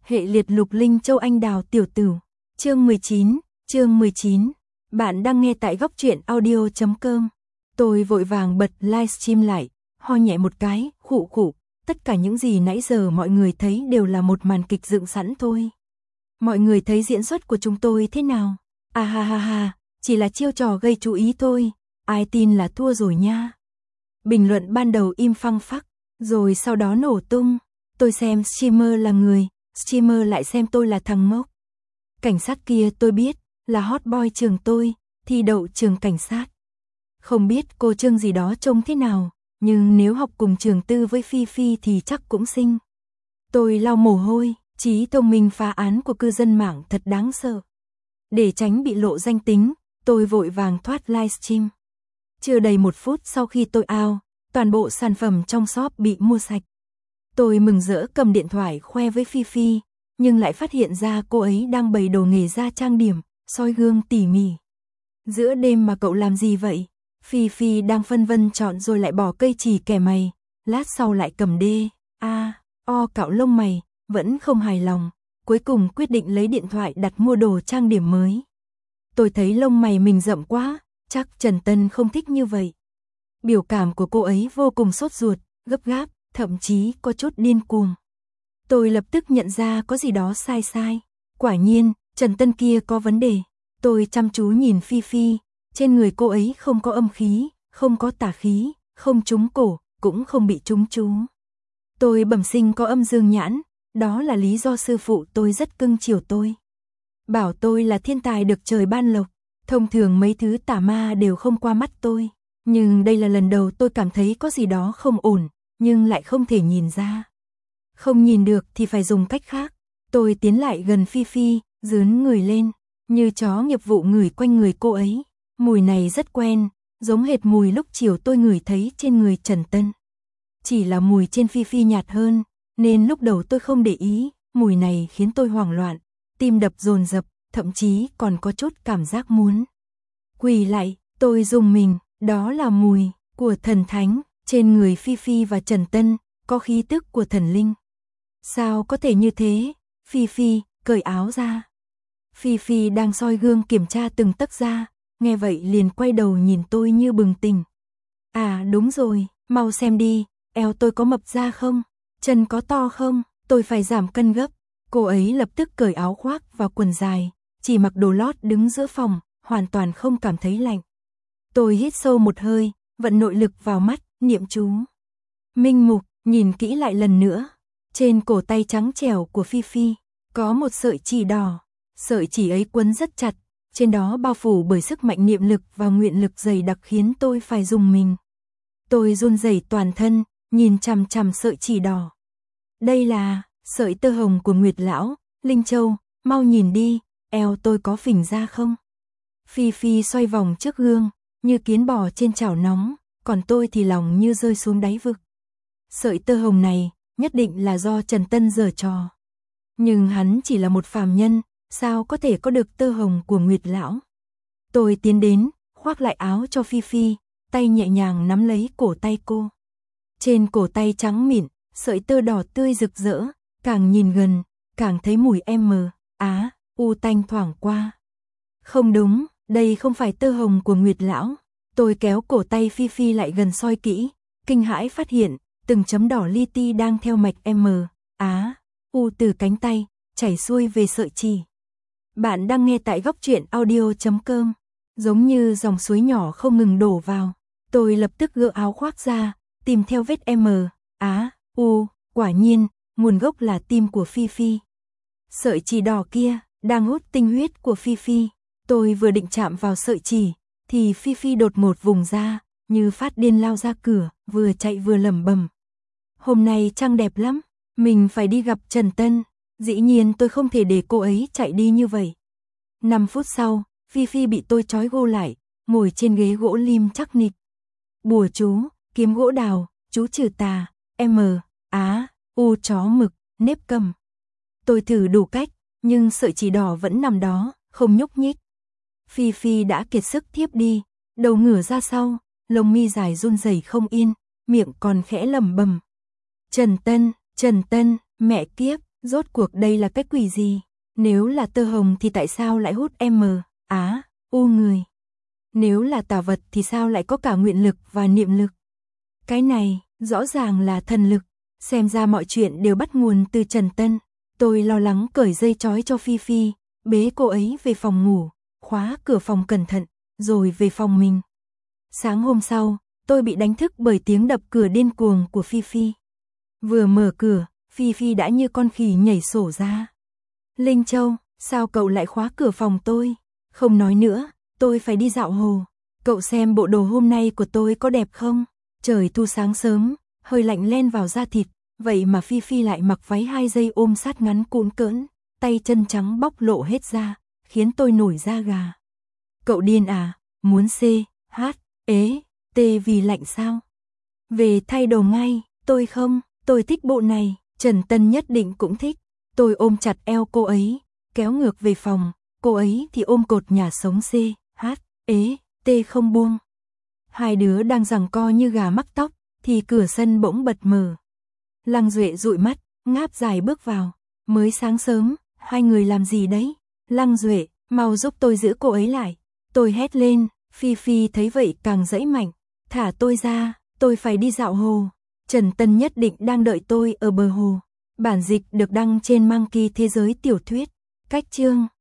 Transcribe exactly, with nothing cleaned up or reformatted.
Hệ liệt lục linh châu anh đào tiểu tử. Chương mười chín, chương mười chín. Bạn đang nghe tại góc truyện audio chấm com. Tôi vội vàng bật livestream lại, ho nhẹ một cái, khụ khụ, tất cả những gì nãy giờ mọi người thấy đều là một màn kịch dựng sẵn thôi. Mọi người thấy diễn xuất của chúng tôi thế nào? À ha ha ha, chỉ là chiêu trò gây chú ý thôi, ai tin là thua rồi nha. Bình luận ban đầu im phăng phắc, rồi sau đó nổ tung. Tôi xem streamer là người, streamer lại xem tôi là thằng ngốc. Cảnh sát kia tôi biết, là hot boy trường tôi, thi đậu trường cảnh sát. Không biết cô Trương gì đó trông thế nào, nhưng nếu học cùng trường tư với Phi Phi thì chắc cũng xinh. Tôi lau mồ hôi, trí thông minh phá án của cư dân mạng thật đáng sợ. Để tránh bị lộ danh tính, tôi vội vàng thoát livestream. Chưa đầy một phút sau khi tôi out, toàn bộ sản phẩm trong shop bị mua sạch. Tôi mừng rỡ cầm điện thoại khoe với Phi Phi, nhưng lại phát hiện ra cô ấy đang bày đồ nghề ra trang điểm, soi gương tỉ mỉ. Giữa đêm mà cậu làm gì vậy? Phi Phi đang phân vân chọn rồi lại bỏ cây chì kẻ mày, lát sau lại cầm đê, a, o cạo lông mày, vẫn không hài lòng, cuối cùng quyết định lấy điện thoại đặt mua đồ trang điểm mới. Tôi thấy lông mày mình rậm quá, chắc Trần Tân không thích như vậy. Biểu cảm của cô ấy vô cùng sốt ruột, gấp gáp, thậm chí có chút điên cuồng. Tôi lập tức nhận ra có gì đó sai sai. Quả nhiên, Trần Tân kia có vấn đề. Tôi chăm chú nhìn Phi Phi, trên người cô ấy không có âm khí, không có tà khí, không trúng cổ, cũng không bị trúng chú. Tôi bẩm sinh có âm dương nhãn, đó là lý do sư phụ tôi rất cưng chiều tôi. Bảo tôi là thiên tài được trời ban lộc, thông thường mấy thứ tà ma đều không qua mắt tôi. Nhưng đây là lần đầu tôi cảm thấy có gì đó không ổn, nhưng lại không thể nhìn ra. Không nhìn được thì phải dùng cách khác. Tôi tiến lại gần Phi Phi, dướn người lên, như chó nghiệp vụ ngửi quanh người cô ấy. Mùi này rất quen, giống hệt mùi lúc chiều tôi ngửi thấy trên người Trần Tân. Chỉ là mùi trên Phi Phi nhạt hơn, nên lúc đầu tôi không để ý, mùi này khiến tôi hoảng loạn, tim đập dồn dập, thậm chí còn có chút cảm giác muốn quỳ lại. Tôi rùng mình, đó là mùi của thần thánh, trên người Phi Phi và Trần Tân, có khí tức của thần linh. Sao có thể như thế? Phi Phi, cởi áo ra. Phi Phi đang soi gương kiểm tra từng tấc da, nghe vậy liền quay đầu nhìn tôi như bừng tỉnh. À đúng rồi, mau xem đi, eo tôi có mập ra không? Chân có to không? Tôi phải giảm cân gấp. Cô ấy lập tức cởi áo khoác và quần dài, chỉ mặc đồ lót đứng giữa phòng, hoàn toàn không cảm thấy lạnh. Tôi hít sâu một hơi, vận nội lực vào mắt, niệm chú. Minh mục, nhìn kỹ lại lần nữa. Trên cổ tay trắng trẻo của Phi Phi, có một sợi chỉ đỏ. Sợi chỉ ấy quấn rất chặt, trên đó bao phủ bởi sức mạnh niệm lực và nguyện lực dày đặc khiến tôi phải rùng mình. Tôi run rẩy toàn thân, nhìn chằm chằm sợi chỉ đỏ. Đây là sợi tơ hồng của Nguyệt Lão, Linh Châu, mau nhìn đi, eo tôi có phình ra không? Phi Phi xoay vòng trước gương, như kiến bò trên chảo nóng, còn tôi thì lòng như rơi xuống đáy vực. Sợi tơ hồng này, nhất định là do Trần Tân giở trò. Nhưng hắn chỉ là một phàm nhân, sao có thể có được tơ hồng của Nguyệt Lão? Tôi tiến đến, khoác lại áo cho Phi Phi, tay nhẹ nhàng nắm lấy cổ tay cô. Trên cổ tay trắng mịn, sợi tơ đỏ tươi rực rỡ, càng nhìn gần, càng thấy mùi M, á, u tanh thoảng qua. Không đúng, đây không phải tơ hồng của Nguyệt Lão. Tôi kéo cổ tay Phi Phi lại gần soi kỹ, kinh hãi phát hiện, từng chấm đỏ li ti đang theo mạch M, á, u từ cánh tay, chảy xuôi về sợi chỉ. Bạn đang nghe tại góc truyện audio chấm com, giống như dòng suối nhỏ không ngừng đổ vào. Tôi lập tức gỡ áo khoác ra, tìm theo vết M, á, u, quả nhiên, nguồn gốc là tim của Phi Phi. Sợi chỉ đỏ kia, đang hút tinh huyết của Phi Phi. Tôi vừa định chạm vào sợi chỉ, thì Phi Phi đột một vùng ra, như phát điên lao ra cửa, vừa chạy vừa lẩm bẩm. Hôm nay trăng đẹp lắm, mình phải đi gặp Trần Tân. Dĩ nhiên tôi không thể để cô ấy chạy đi như vậy. Năm phút sau, Phi Phi bị tôi trói gô lại, ngồi trên ghế gỗ lim chắc nịch. Bùa chú, kiếm gỗ đào, chú trừ tà, M, á, u chó mực, nếp cầm. Tôi thử đủ cách, nhưng sợi chỉ đỏ vẫn nằm đó, không nhúc nhích. Phi Phi đã kiệt sức thiếp đi, đầu ngửa ra sau, lông mi dài run rẩy không yên, miệng còn khẽ lẩm bẩm. Trần Tân, Trần Tân, mẹ kiếp, Rốt cuộc đây là cái quỷ gì? Nếu là tơ hồng thì tại sao lại hút M, Á, U người? Nếu là tà vật thì sao lại có cả nguyện lực và niệm lực? Cái này, rõ ràng là thần lực. Xem ra mọi chuyện đều bắt nguồn từ Trần Tân. Tôi lo lắng cởi dây trói cho Phi Phi, bế cô ấy về phòng ngủ, khóa cửa phòng cẩn thận, rồi về phòng mình. Sáng hôm sau, tôi bị đánh thức bởi tiếng đập cửa điên cuồng của Phi Phi. Vừa mở cửa, Phi Phi đã như con khỉ nhảy sổ ra. Linh Châu, sao cậu lại khóa cửa phòng tôi? Không nói nữa, tôi phải đi dạo hồ. Cậu xem bộ đồ hôm nay của tôi có đẹp không? Trời thu sáng sớm, hơi lạnh len vào da thịt, vậy mà Phi Phi lại mặc váy hai dây ôm sát ngắn cũn cỡn, tay chân trắng bóc lộ hết ra, khiến tôi nổi da gà. Cậu điên à, muốn C, H, ế, T vì lạnh sao? Về thay đồ ngay, tôi không, tôi thích bộ này, Trần Tân nhất định cũng thích. Tôi ôm chặt eo cô ấy, kéo ngược về phòng, cô ấy thì ôm cột nhà sống C, H, ế, T không buông. Hai đứa đang giằng co như gà mắc tóc, thì cửa sân bỗng bật mở. Lăng Duệ dụi mắt, ngáp dài bước vào. Mới sáng sớm, hai người làm gì đấy? Lăng Duệ, mau giúp tôi giữ cô ấy lại. Tôi hét lên, Phi Phi thấy vậy càng giãy mạnh. Thả tôi ra, tôi phải đi dạo hồ. Trần Tân nhất định đang đợi tôi ở bờ hồ. Bản dịch được đăng trên Monkey Thế giới tiểu thuyết. Cách chương